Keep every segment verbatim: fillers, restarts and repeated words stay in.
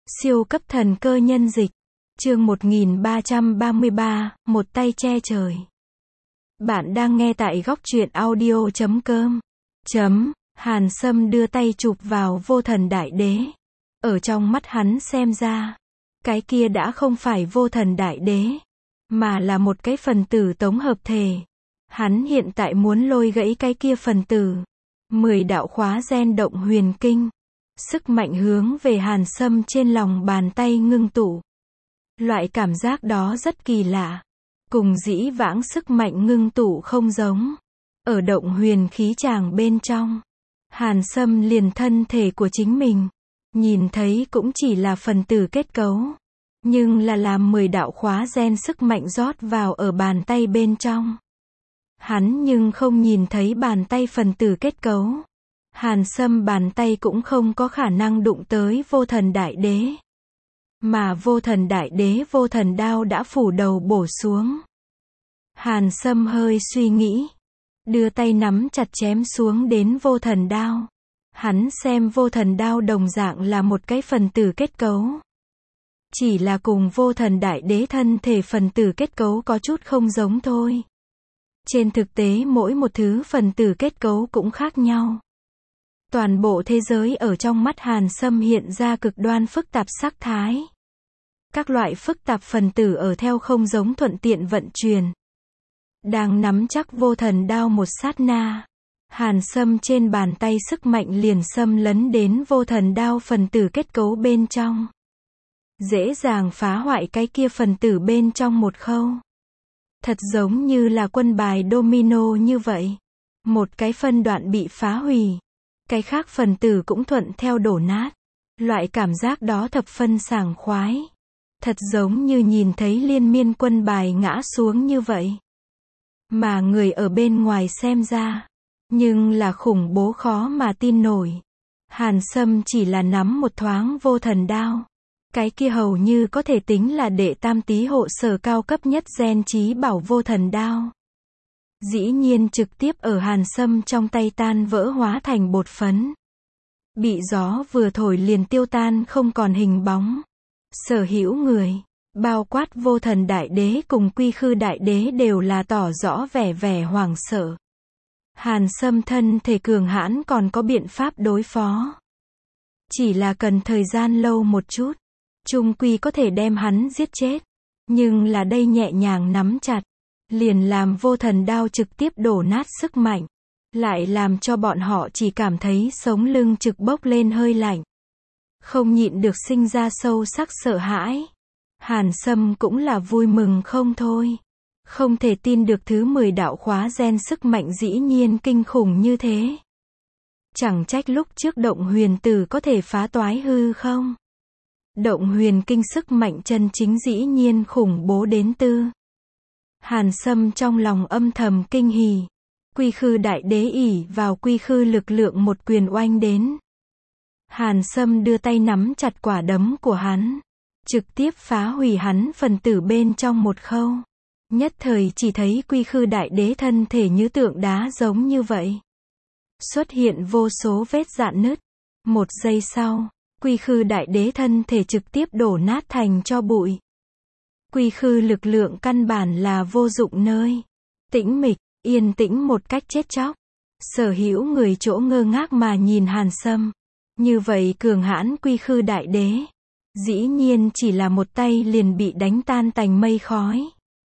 Siêu cấp thần cơ nhân dịch. Chương một nghìn ba trăm ba mươi ba, một tay che trời. Bạn đang nghe tại góc truyện audio chấm com. Chấm, Hàn Sâm đưa tay chụp vào vô thần đại đế. Ở trong mắt hắn xem ra, cái kia đã không phải vô thần đại đế, mà là một cái phần tử tổng hợp thể. Hắn hiện tại muốn lôi gãy cái kia phần tử. Mười đạo khóa gen động huyền kinh. Sức mạnh hướng về Hàn Sâm trên lòng bàn tay ngưng tụ. Loại cảm giác đó rất kỳ lạ. Cùng dĩ vãng sức mạnh ngưng tụ không giống. Ở động huyền khí tràng bên trong, Hàn Sâm liền thân thể của chính mình. Nhìn thấy cũng chỉ là phần tử kết cấu. Nhưng là làm mười đạo khóa gen sức mạnh rót vào ở bàn tay bên trong. Hắn nhưng không nhìn thấy bàn tay phần tử kết cấu. Hàn Sâm bàn tay cũng không có khả năng đụng tới vô thần đại đế. Mà vô thần đại đế vô thần đao đã phủ đầu bổ xuống. Hàn Sâm hơi suy nghĩ. Đưa tay nắm chặt chém xuống đến vô thần đao. Hắn xem vô thần đao đồng dạng là một cái phần tử kết cấu. Chỉ là cùng vô thần đại đế thân thể phần tử kết cấu có chút không giống thôi. Trên thực tế mỗi một thứ phần tử kết cấu cũng khác nhau. Toàn bộ thế giới ở trong mắt Hàn Sâm hiện ra cực đoan phức tạp sắc thái. Các loại phức tạp phần tử ở theo không giống thuận tiện vận chuyển. Đang nắm chắc vô thần đao một sát na. Hàn Sâm trên bàn tay sức mạnh liền xâm lấn đến vô thần đao phần tử kết cấu bên trong. Dễ dàng phá hoại cái kia phần tử bên trong một khâu. Thật giống như là quân bài domino như vậy. Một cái phân đoạn bị phá hủy. Cái khác phần tử cũng thuận theo đổ nát. Loại cảm giác đó thập phân sảng khoái. Thật giống như nhìn thấy liên miên quân bài ngã xuống như vậy. Mà người ở bên ngoài xem ra. Nhưng là khủng bố khó mà tin nổi. Hàn Sâm chỉ là nắm một thoáng vô thần đao. Cái kia hầu như có thể tính là đệ tam tý hộ sở cao cấp nhất gen trí bảo vô thần đao. Dĩ nhiên trực tiếp ở Hàn Sâm trong tay tan vỡ hóa thành bột phấn. Bị gió vừa thổi liền tiêu tan không còn hình bóng. Sở hữu người, bao quát vô thần đại đế cùng quy khư đại đế đều là tỏ rõ vẻ vẻ hoảng sợ. Hàn Sâm thân thể cường hãn còn có biện pháp đối phó. Chỉ là cần thời gian lâu một chút. Chung quy có thể đem hắn giết chết. Nhưng là đây nhẹ nhàng nắm chặt. Liền làm vô thần đao trực tiếp đổ nát sức mạnh. Lại làm cho bọn họ chỉ cảm thấy sống lưng trực bốc lên hơi lạnh. Không nhịn được sinh ra sâu sắc sợ hãi. Hàn Sâm cũng là vui mừng không thôi. Không thể tin được thứ mười đạo khóa gen sức mạnh dĩ nhiên kinh khủng như thế. Chẳng trách lúc trước động huyền tử có thể phá toái hư không. Động huyền kinh sức mạnh chân chính dĩ nhiên khủng bố đến tư. Hàn Sâm trong lòng âm thầm kinh hỉ. Quy khư đại đế ỷ vào quy khư lực lượng một quyền oanh đến. Hàn Sâm đưa tay nắm chặt quả đấm của hắn. Trực tiếp phá hủy hắn phần tử bên trong một khâu. Nhất thời chỉ thấy quy khư đại đế thân thể như tượng đá giống như vậy. Xuất hiện vô số vết rạn nứt. Một giây sau, quy khư đại đế thân thể trực tiếp đổ nát thành tro bụi. Quy khư lực lượng căn bản là vô dụng nơi. Tĩnh mịch, yên tĩnh một cách chết chóc. Sở hữu người chỗ ngơ ngác mà nhìn Hàn Sâm. Như vậy cường hãn quy khư đại đế. Dĩ nhiên chỉ là một tay liền bị đánh tan tành mây khói.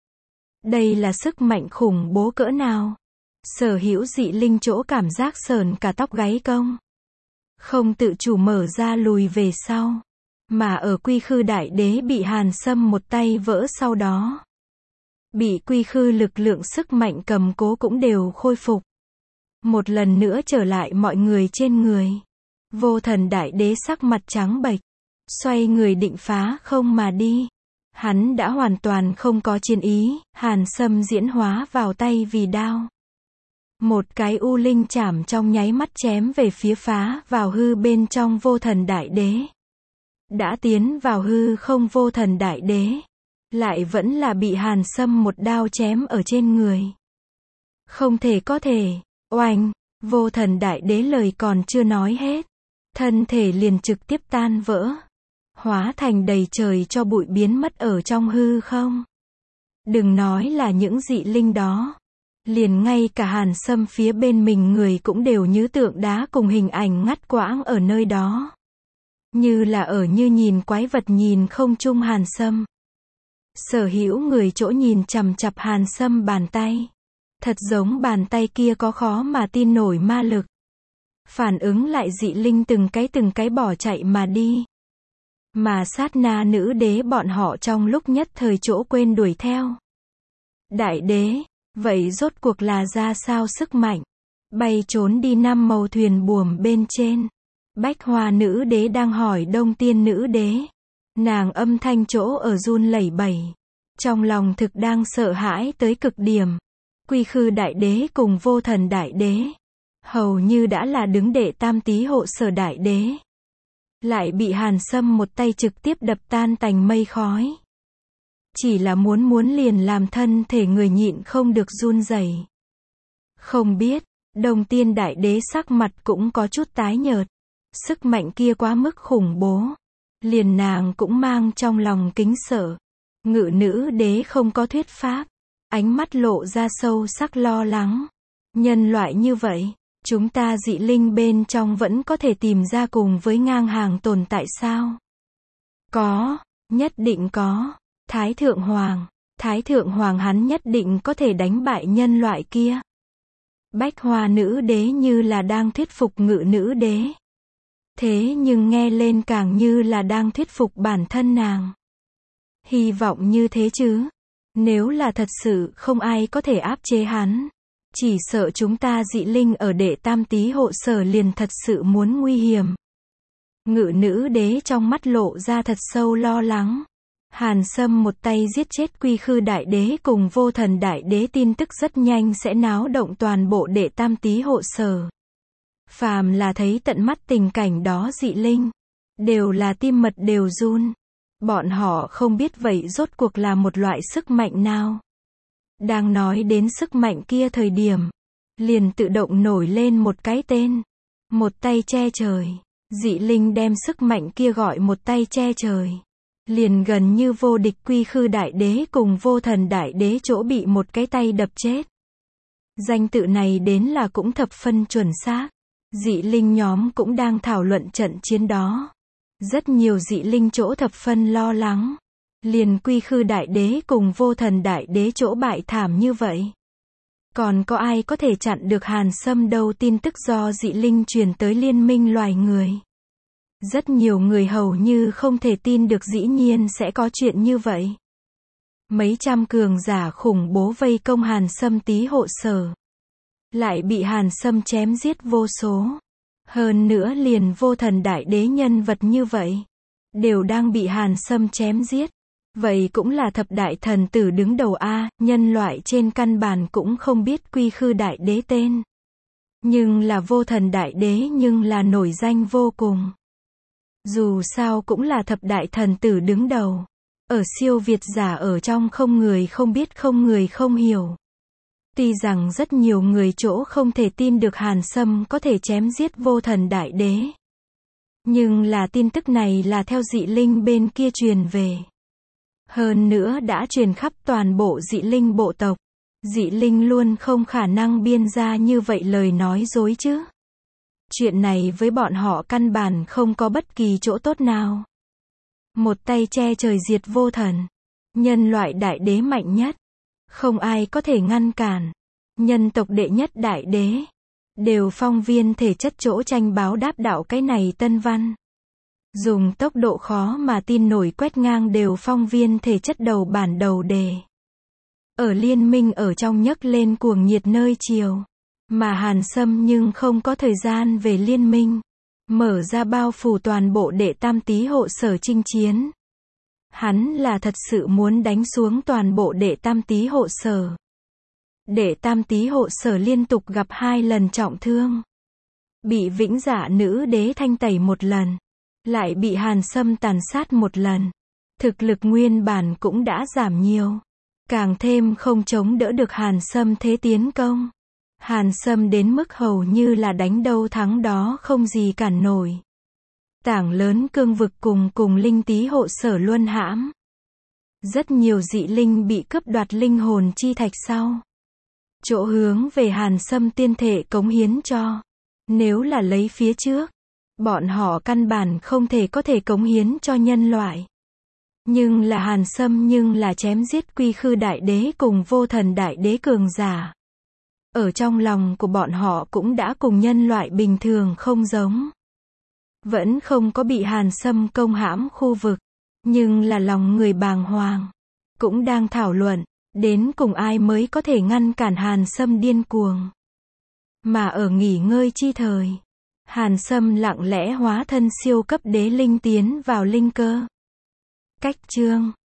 Đây là sức mạnh khủng bố cỡ nào. Sở hữu dị linh chỗ cảm giác sờn cả tóc gáy công. Không tự chủ mở ra lùi về sau. Mà ở quy khư đại đế bị Hàn Sâm một tay vỡ sau đó. Bị quy khư lực lượng sức mạnh cầm cố cũng đều khôi phục. Một lần nữa trở lại mọi người trên người. Vô thần đại đế sắc mặt trắng bệch. Xoay người định phá không mà đi. Hắn đã hoàn toàn không có chiến ý. Hàn Sâm diễn hóa vào tay vì đao. Một cái u linh chảm trong nháy mắt chém về phía phá vào hư bên trong vô thần đại đế. Đã tiến vào hư không vô thần đại đế. Lại vẫn là bị Hàn Sâm một đao chém ở trên người. Không thể có thể. Oanh, vô thần đại đế lời còn chưa nói hết. Thân thể liền trực tiếp tan vỡ. hóa thành đầy trời cho bụi biến mất ở trong hư không. Đừng nói là những dị linh đó. Liền ngay cả Hàn Sâm phía bên mình người cũng đều như tượng đá cùng hình ảnh ngắt quãng ở nơi đó. Như là ở như nhìn quái vật nhìn không chung Hàn Sâm. Sở hữu người chỗ nhìn chằm chằm Hàn Sâm bàn tay. Thật giống bàn tay kia có khó mà tin nổi ma lực. Phản ứng lại dị linh từng cái từng cái bỏ chạy mà đi. Mà sát na nữ đế bọn họ trong lúc nhất thời chỗ quên đuổi theo. Đại đế, vậy rốt cuộc là ra sao sức mạnh? Bay trốn đi năm màu thuyền buồm bên trên. Bách Hoa nữ đế đang hỏi Đông Tiên nữ đế. Nàng âm thanh chỗ ở run lẩy bẩy. Trong lòng thực đang sợ hãi tới cực điểm. Quy Khư đại đế cùng Vô Thần đại đế. Hầu như đã là đứng đệ tam tý hộ sở đại đế. Lại bị Hàn Sâm một tay trực tiếp đập tan tành mây khói. Chỉ là muốn muốn liền làm thân thể người nhịn không được run rẩy. Không biết, Đông Tiên đại đế sắc mặt cũng có chút tái nhợt. Sức mạnh kia quá mức khủng bố. Liền nàng cũng mang trong lòng kính sợ. Ngự nữ đế không có thuyết pháp. Ánh mắt lộ ra sâu sắc lo lắng. Nhân loại như vậy, chúng ta dị linh bên trong vẫn có thể tìm ra cùng với ngang hàng tồn tại sao? Có, nhất định có. Thái Thượng Hoàng, Thái Thượng Hoàng hắn nhất định có thể đánh bại nhân loại kia. Bách Hoa nữ đế như là đang thuyết phục ngự nữ đế. Thế nhưng nghe lên càng như là đang thuyết phục bản thân nàng. Hy vọng như thế chứ. Nếu là thật sự không ai có thể áp chế hắn. Chỉ sợ chúng ta dị linh ở đệ tam tý hộ sở liền thật sự muốn nguy hiểm. Ngự nữ đế trong mắt lộ ra thật sâu lo lắng. Hàn Sâm một tay giết chết Quy Khư đại đế cùng Vô Thần đại đế tin tức rất nhanh sẽ náo động toàn bộ đệ tam tý hộ sở. Phàm là thấy tận mắt tình cảnh đó dị linh. Đều là tim mật đều run. Bọn họ không biết vậy rốt cuộc là một loại sức mạnh nào. Đang nói đến sức mạnh kia thời điểm. Liền tự động nổi lên một cái tên. Một tay che trời. Dị linh đem sức mạnh kia gọi một tay che trời. Liền gần như vô địch Quy Khư đại đế cùng Vô Thần đại đế chỗ bị một cái tay đập chết. Danh tự này đến là cũng thập phân chuẩn xác. Dị linh nhóm cũng đang thảo luận trận chiến đó. Rất nhiều dị linh chỗ thập phân lo lắng. Liền Quy Khư đại đế cùng Vô Thần đại đế chỗ bại thảm như vậy. Còn có ai có thể chặn được Hàn Sâm đâu? Tin tức do dị linh truyền tới liên minh loài người. Rất nhiều người hầu như không thể tin được dĩ nhiên sẽ có chuyện như vậy. Mấy trăm cường giả khủng bố vây công Hàn Sâm tý hộ sở. Lại bị Hàn Sâm chém giết vô số. Hơn nữa liền Vô Thần đại đế nhân vật như vậy. Đều đang bị Hàn Sâm chém giết. Vậy cũng là thập đại thần tử đứng đầu A, nhân loại trên căn bản cũng không biết Quy Khư đại đế tên. Nhưng là Vô Thần đại đế nhưng là nổi danh vô cùng. Dù sao cũng là thập đại thần tử đứng đầu. Ở siêu việt giả ở trong không người không biết không người không hiểu. Tuy rằng rất nhiều người chỗ không thể tin được Hàn Sâm có thể chém giết Vô Thần đại đế. Nhưng là tin tức này là theo dị linh bên kia truyền về. Hơn nữa đã truyền khắp toàn bộ dị linh bộ tộc. Dị linh luôn không khả năng biên ra như vậy lời nói dối chứ. Chuyện này với bọn họ căn bản không có bất kỳ chỗ tốt nào. Một tay che trời diệt Vô Thần. Nhân loại đại đế mạnh nhất. Không ai có thể ngăn cản. Nhân tộc đệ nhất đại đế. Đều phong viên thể chất chỗ tranh báo đáp đạo cái này tân văn. Dùng tốc độ khó mà tin nổi quét ngang đều phong viên thể chất đầu bản đầu đề. Ở liên minh ở trong nhấc lên cuồng nhiệt nơi chiều. Mà Hàn Sâm nhưng không có thời gian về liên minh. Mở ra bao phủ toàn bộ đệ tam tý hộ sở chinh chiến. Hắn là thật sự muốn đánh xuống toàn bộ đệ tam tý hộ sở. Đệ tam tý hộ sở liên tục gặp hai lần trọng thương. Bị vĩnh dạ nữ đế thanh tẩy một lần. Lại bị Hàn Sâm tàn sát một lần. Thực lực nguyên bản cũng đã giảm nhiều. Càng thêm không chống đỡ được Hàn Sâm thế tiến công. Hàn Sâm đến mức hầu như là đánh đâu thắng đó không gì cản nổi. Tảng lớn cương vực cùng cùng linh tý hộ sở luân hãm. Rất nhiều dị linh bị cướp đoạt linh hồn chi thạch sau. Chỗ hướng về Hàn Sâm tiên thể cống hiến cho. Nếu là lấy phía trước, bọn họ căn bản không thể có thể cống hiến cho nhân loại. Nhưng là Hàn Sâm nhưng là chém giết quy khư đại đế cùng vô thần đại đế cường giả. Ở trong lòng của bọn họ cũng đã cùng nhân loại bình thường không giống. Vẫn không có bị Hàn Sâm công hãm khu vực. Nhưng là lòng người bàng hoàng. Cũng đang thảo luận. Đến cùng ai mới có thể ngăn cản Hàn Sâm điên cuồng. Mà ở nghỉ ngơi chi thời. Hàn Sâm lặng lẽ hóa thân siêu cấp đế linh tiến vào linh cơ. Cách chương